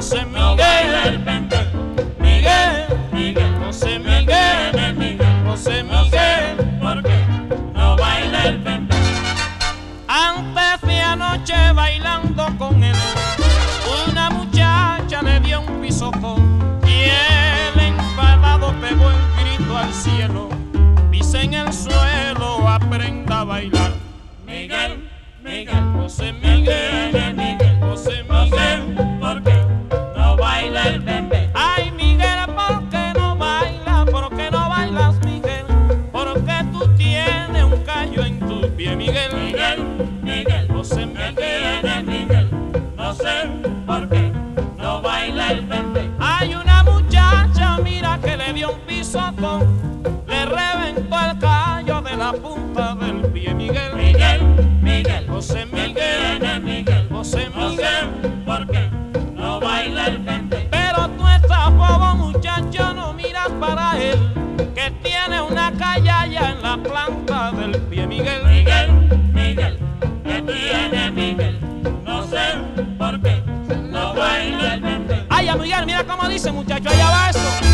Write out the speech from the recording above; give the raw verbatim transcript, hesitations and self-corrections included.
José no baila el Miguel, bembé. Miguel, Miguel, José ¿qué Miguel, tiene Miguel? José No sé Miguel. por qué no baila el bembé. Antes de anoche bailando con él, una muchacha le dio un pisotón y él enfadado pegó el grito al cielo. Pisa en el suelo, aprenda a bailar. Miguel, Miguel, José ¿qué Miguel, tiene Miguel? José No sé Miguel. por qué no baila el bembé. Ay, Miguel, ¿por qué no bailas? ¿Por qué no bailas, Miguel? Porque tú tienes un callo en tu pie, Miguel. Miguel, Miguel, José ¿qué Miguel. tiene Miguel? No sé por qué no baila el bembé. Hay una muchacha, mira, que le dio un pisotón, le reventó el callo de la punta del pie, Miguel. Miguel, Miguel, José ¿qué Miguel, tiene Miguel? José No sé Miguel. por qué no baila el bembé. Pero tú estás bobo, muchacho, no miras para él, que tiene una callaya en la planta del pie, Miguel. Miguel, Miguel, ¿qué tiene Miguel? No sé por qué no baila el bembé. Ay, a Miguel, mira cómo dice, muchacho, allá va eso.